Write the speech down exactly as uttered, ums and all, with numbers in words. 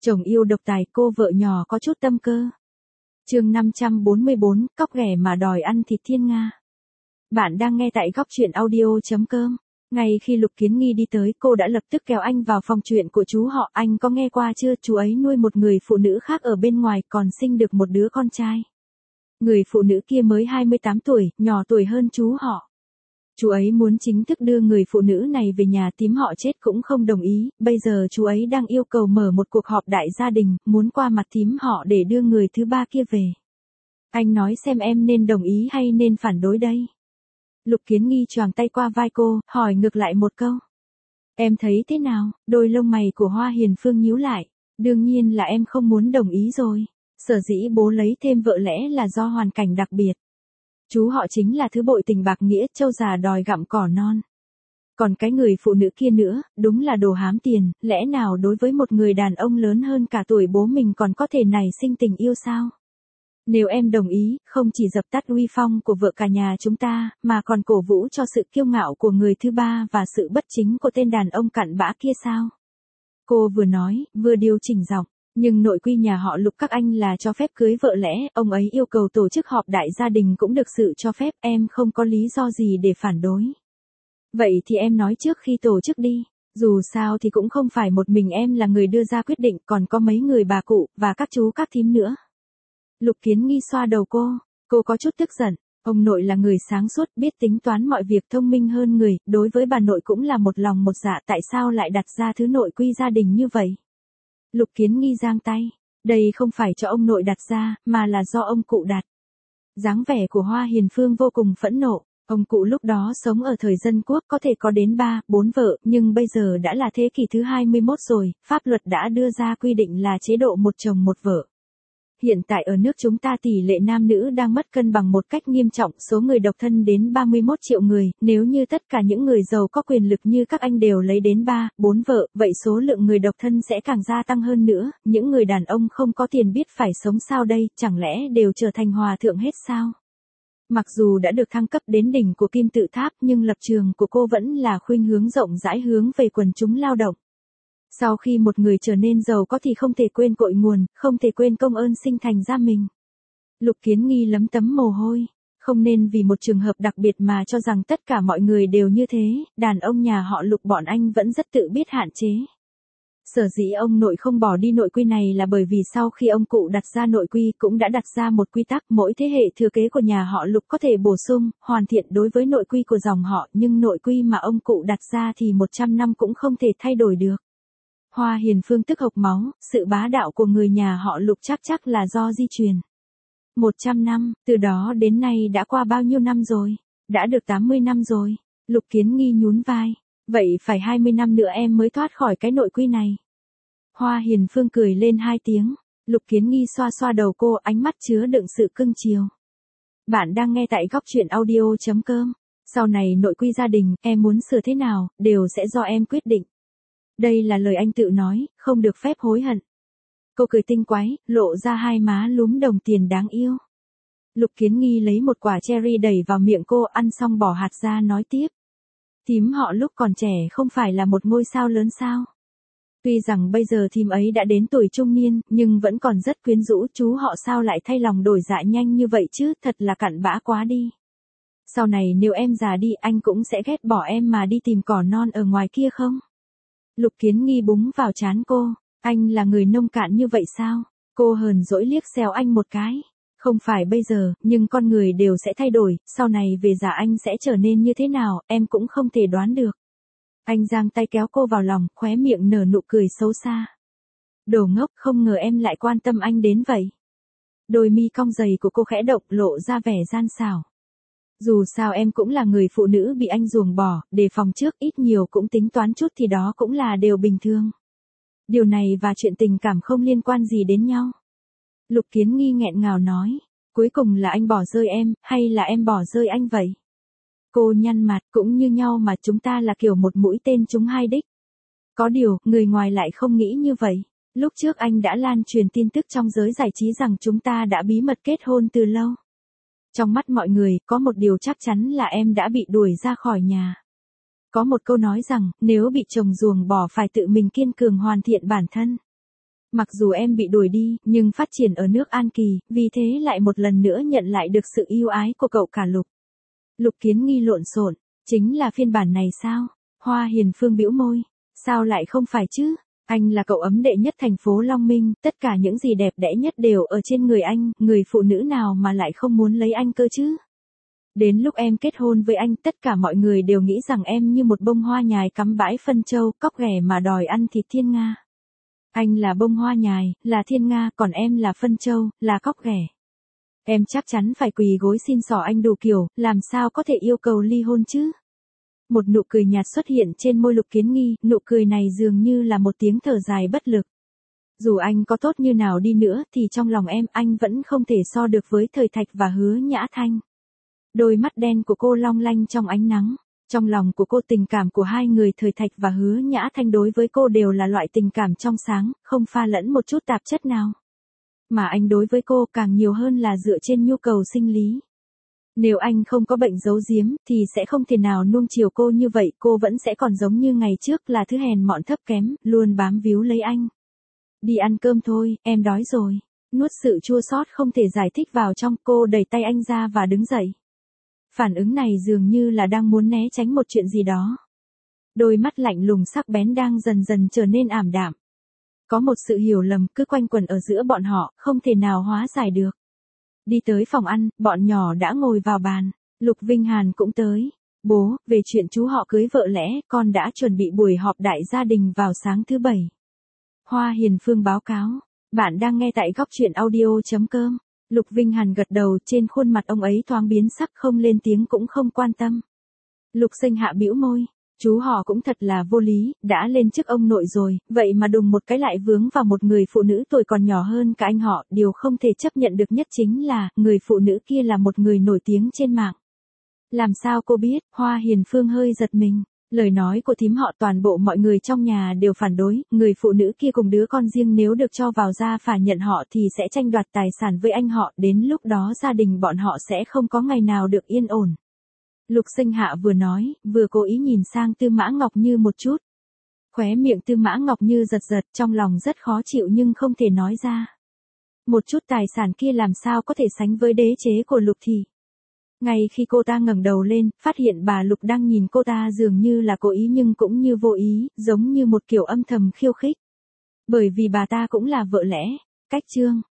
Chồng yêu độc tài, cô vợ nhỏ có chút tâm cơ. Chương năm trăm bốn mươi bốn, cóc ghẻ mà đòi ăn thịt thiên nga. Bạn đang nghe tại góc truyện audio chấm com. Ngay khi Lục Kiến Nghi đi tới, cô đã lập tức kéo anh vào phòng chuyện của chú họ. Anh có nghe qua chưa, chú ấy nuôi một người phụ nữ khác ở bên ngoài, còn sinh được một đứa con trai. Người phụ nữ kia mới hai mươi tám tuổi, nhỏ tuổi hơn chú họ. Chú ấy muốn chính thức đưa người phụ nữ này về nhà, tím họ chết cũng không đồng ý. Bây giờ chú ấy đang yêu cầu mở một cuộc họp đại gia đình, muốn qua mặt tím họ để đưa người thứ ba kia về. Anh nói xem em nên đồng ý hay nên phản đối đây. Lục Kiến Nghi choàng tay qua vai cô, hỏi ngược lại một câu. Em thấy thế nào? Đôi lông mày của Hoa Hiền Phương nhíu lại. Đương nhiên là em không muốn đồng ý rồi. Sở dĩ bố lấy thêm vợ lẽ là do hoàn cảnh đặc biệt. Chú họ chính là thứ bội tình bạc nghĩa, trâu già đòi gặm cỏ non. Còn cái người phụ nữ kia nữa, đúng là đồ hám tiền, lẽ nào đối với một người đàn ông lớn hơn cả tuổi bố mình còn có thể nảy sinh tình yêu sao? Nếu em đồng ý, không chỉ dập tắt uy phong của vợ cả nhà chúng ta, mà còn cổ vũ cho sự kiêu ngạo của người thứ ba và sự bất chính của tên đàn ông cặn bã kia sao? Cô vừa nói, vừa điều chỉnh giọng. Nhưng nội quy nhà họ Lục các anh là cho phép cưới vợ lẽ, ông ấy yêu cầu tổ chức họp đại gia đình cũng được sự cho phép, em không có lý do gì để phản đối. Vậy thì em nói trước khi tổ chức đi, dù sao thì cũng không phải một mình em là người đưa ra quyết định, còn có mấy người bà cụ, và các chú các thím nữa. Lục Kiến Nghi xoa đầu cô, cô có chút tức giận, ông nội là người sáng suốt, biết tính toán mọi việc, thông minh hơn người, đối với bà nội cũng là một lòng một dạ, tại sao lại đặt ra thứ nội quy gia đình như vậy? Lục Kiến Nghi giang tay, đây không phải cho ông nội đặt ra, mà là do ông cụ đặt. Dáng vẻ của Hoa Hiền Phương vô cùng phẫn nộ, ông cụ lúc đó sống ở thời dân quốc có thể có đến ba, bốn vợ, nhưng bây giờ đã là thế kỷ thứ hai mươi mốt rồi, pháp luật đã đưa ra quy định là chế độ một chồng một vợ. Hiện tại ở nước chúng ta tỷ lệ nam nữ đang mất cân bằng một cách nghiêm trọng, số người độc thân đến ba mươi mốt triệu người, nếu như tất cả những người giàu có quyền lực như các anh đều lấy đến ba, bốn vợ, vậy số lượng người độc thân sẽ càng gia tăng hơn nữa, những người đàn ông không có tiền biết phải sống sao đây, chẳng lẽ đều trở thành hòa thượng hết sao? Mặc dù đã được thăng cấp đến đỉnh của kim tự tháp nhưng lập trường của cô vẫn là khuynh hướng rộng rãi hướng về quần chúng lao động. Sau khi một người trở nên giàu có thì không thể quên cội nguồn, không thể quên công ơn sinh thành ra mình. Lục Kiến Nghi lấm tấm mồ hôi, không nên vì một trường hợp đặc biệt mà cho rằng tất cả mọi người đều như thế, đàn ông nhà họ Lục bọn anh vẫn rất tự biết hạn chế. Sở dĩ ông nội không bỏ đi nội quy này là bởi vì sau khi ông cụ đặt ra nội quy cũng đã đặt ra một quy tắc, mỗi thế hệ thừa kế của nhà họ Lục có thể bổ sung, hoàn thiện đối với nội quy của dòng họ, nhưng nội quy mà ông cụ đặt ra thì một trăm năm cũng không thể thay đổi được. Hoa Hiền Phương tức hộc máu, sự bá đạo của người nhà họ Lục chắc chắc là do di truyền. một trăm năm, từ đó đến nay đã qua bao nhiêu năm rồi? Đã được tám mươi năm rồi. Lục Kiến Nghi nhún vai. Vậy phải hai mươi năm nữa em mới thoát khỏi cái nội quy này. Hoa Hiền Phương cười lên hai tiếng. Lục Kiến Nghi xoa xoa đầu cô, ánh mắt chứa đựng sự cưng chiều. Bạn đang nghe tại góc truyện audio chấm com. Sau này nội quy gia đình, em muốn sửa thế nào, đều sẽ do em quyết định. Đây là lời anh tự nói, không được phép hối hận. Cô cười tinh quái, lộ ra hai má lúm đồng tiền đáng yêu. Lục Kiến Nghi lấy một quả cherry đẩy vào miệng cô, ăn xong bỏ hạt ra nói tiếp. Thím họ lúc còn trẻ không phải là một ngôi sao lớn sao? Tuy rằng bây giờ thím ấy đã đến tuổi trung niên, nhưng vẫn còn rất quyến rũ, chú họ sao lại thay lòng đổi dạ nhanh như vậy chứ, thật là cặn bã quá đi. Sau này nếu em già đi anh cũng sẽ ghét bỏ em mà đi tìm cỏ non ở ngoài kia không? Lục Kiến Nghi búng vào trán cô, anh là người nông cạn như vậy sao? Cô hờn dỗi liếc xéo anh một cái. Không phải bây giờ, nhưng con người đều sẽ thay đổi, sau này về già anh sẽ trở nên như thế nào, em cũng không thể đoán được. Anh giang tay kéo cô vào lòng, khóe miệng nở nụ cười xấu xa. Đồ ngốc, không ngờ em lại quan tâm anh đến vậy. Đôi mi cong dày của cô khẽ động, lộ ra vẻ gian xảo. Dù sao em cũng là người phụ nữ bị anh ruồng bỏ, đề phòng trước, ít nhiều cũng tính toán chút thì đó cũng là điều bình thường. Điều này và chuyện tình cảm không liên quan gì đến nhau. Lục Kiến Nghi nghẹn ngào nói, cuối cùng là anh bỏ rơi em, hay là em bỏ rơi anh vậy? Cô nhăn mặt, cũng như nhau mà chúng ta là kiểu một mũi tên trúng hai đích. Có điều, người ngoài lại không nghĩ như vậy. Lúc trước anh đã lan truyền tin tức trong giới giải trí rằng chúng ta đã bí mật kết hôn từ lâu. Trong mắt mọi người, có một điều chắc chắn là em đã bị đuổi ra khỏi nhà. Có một câu nói rằng, nếu bị chồng ruồng bỏ phải tự mình kiên cường hoàn thiện bản thân. Mặc dù em bị đuổi đi, nhưng phát triển ở nước An Kỳ, vì thế lại một lần nữa nhận lại được sự yêu ái của cậu cả Lục. Lục Kiến Nghi lộn xộn, chính là phiên bản này sao? Hoa Hiền Phương bĩu môi, sao lại không phải chứ? Anh là cậu ấm đệ nhất thành phố Long Minh, tất cả những gì đẹp đẽ nhất đều ở trên người anh, người phụ nữ nào mà lại không muốn lấy anh cơ chứ? Đến lúc em kết hôn với anh, tất cả mọi người đều nghĩ rằng em như một bông hoa nhài cắm bãi phân châu, cóc ghẻ mà đòi ăn thịt thiên nga. Anh là bông hoa nhài, là thiên nga, còn em là phân châu, là cóc ghẻ. Em chắc chắn phải quỳ gối xin xỏ anh đủ kiểu, làm sao có thể yêu cầu ly hôn chứ? Một nụ cười nhạt xuất hiện trên môi Lục Kiến Nghi, nụ cười này dường như là một tiếng thở dài bất lực. Dù anh có tốt như nào đi nữa thì trong lòng em anh vẫn không thể so được với Thời Thạch và Hứa Nhã Thanh. Đôi mắt đen của cô long lanh trong ánh nắng. Trong lòng của cô tình cảm của hai người Thời Thạch và Hứa Nhã Thanh đối với cô đều là loại tình cảm trong sáng, không pha lẫn một chút tạp chất nào. Mà anh đối với cô càng nhiều hơn là dựa trên nhu cầu sinh lý. Nếu anh không có bệnh giấu giếm thì sẽ không thể nào nuông chiều cô như vậy, cô vẫn sẽ còn giống như ngày trước là thứ hèn mọn thấp kém, luôn bám víu lấy anh. Đi ăn cơm thôi, em đói rồi. Nuốt sự chua xót không thể giải thích vào trong, cô đẩy tay anh ra và đứng dậy. Phản ứng này dường như là đang muốn né tránh một chuyện gì đó. Đôi mắt lạnh lùng sắc bén đang dần dần trở nên ảm đạm. Có một sự hiểu lầm cứ quanh quẩn ở giữa bọn họ, không thể nào hóa giải được. Đi tới phòng ăn, bọn nhỏ đã ngồi vào bàn. Lục Vinh Hàn cũng tới. Bố, về chuyện chú họ cưới vợ lẽ, con đã chuẩn bị buổi họp đại gia đình vào sáng thứ bảy. Hoa Hiền Phương báo cáo. Bạn đang nghe tại góc truyện audio chấm com. Lục Vinh Hàn gật đầu, trên khuôn mặt ông ấy thoáng biến sắc, không lên tiếng cũng không quan tâm. Lục Sinh Hạ bĩu môi. Chú họ cũng thật là vô lý, đã lên chức ông nội rồi, vậy mà đùng một cái lại vướng vào một người phụ nữ tuổi còn nhỏ hơn cả anh họ, điều không thể chấp nhận được nhất chính là, người phụ nữ kia là một người nổi tiếng trên mạng. Làm sao cô biết? Hoa Hiền Phương hơi giật mình. Lời nói của thím họ toàn bộ mọi người trong nhà đều phản đối, người phụ nữ kia cùng đứa con riêng nếu được cho vào gia phả nhận họ thì sẽ tranh đoạt tài sản với anh họ, đến lúc đó gia đình bọn họ sẽ không có ngày nào được yên ổn. Lục Sinh Hạ vừa nói, vừa cố ý nhìn sang Tư Mã Ngọc Như một chút. Khóe miệng Tư Mã Ngọc Như giật giật, trong lòng rất khó chịu nhưng không thể nói ra. Một chút tài sản kia làm sao có thể sánh với đế chế của Lục Thị. Ngay khi cô ta ngẩng đầu lên, phát hiện bà Lục đang nhìn cô ta dường như là cố ý nhưng cũng như vô ý, giống như một kiểu âm thầm khiêu khích. Bởi vì bà ta cũng là vợ lẽ. Cách chương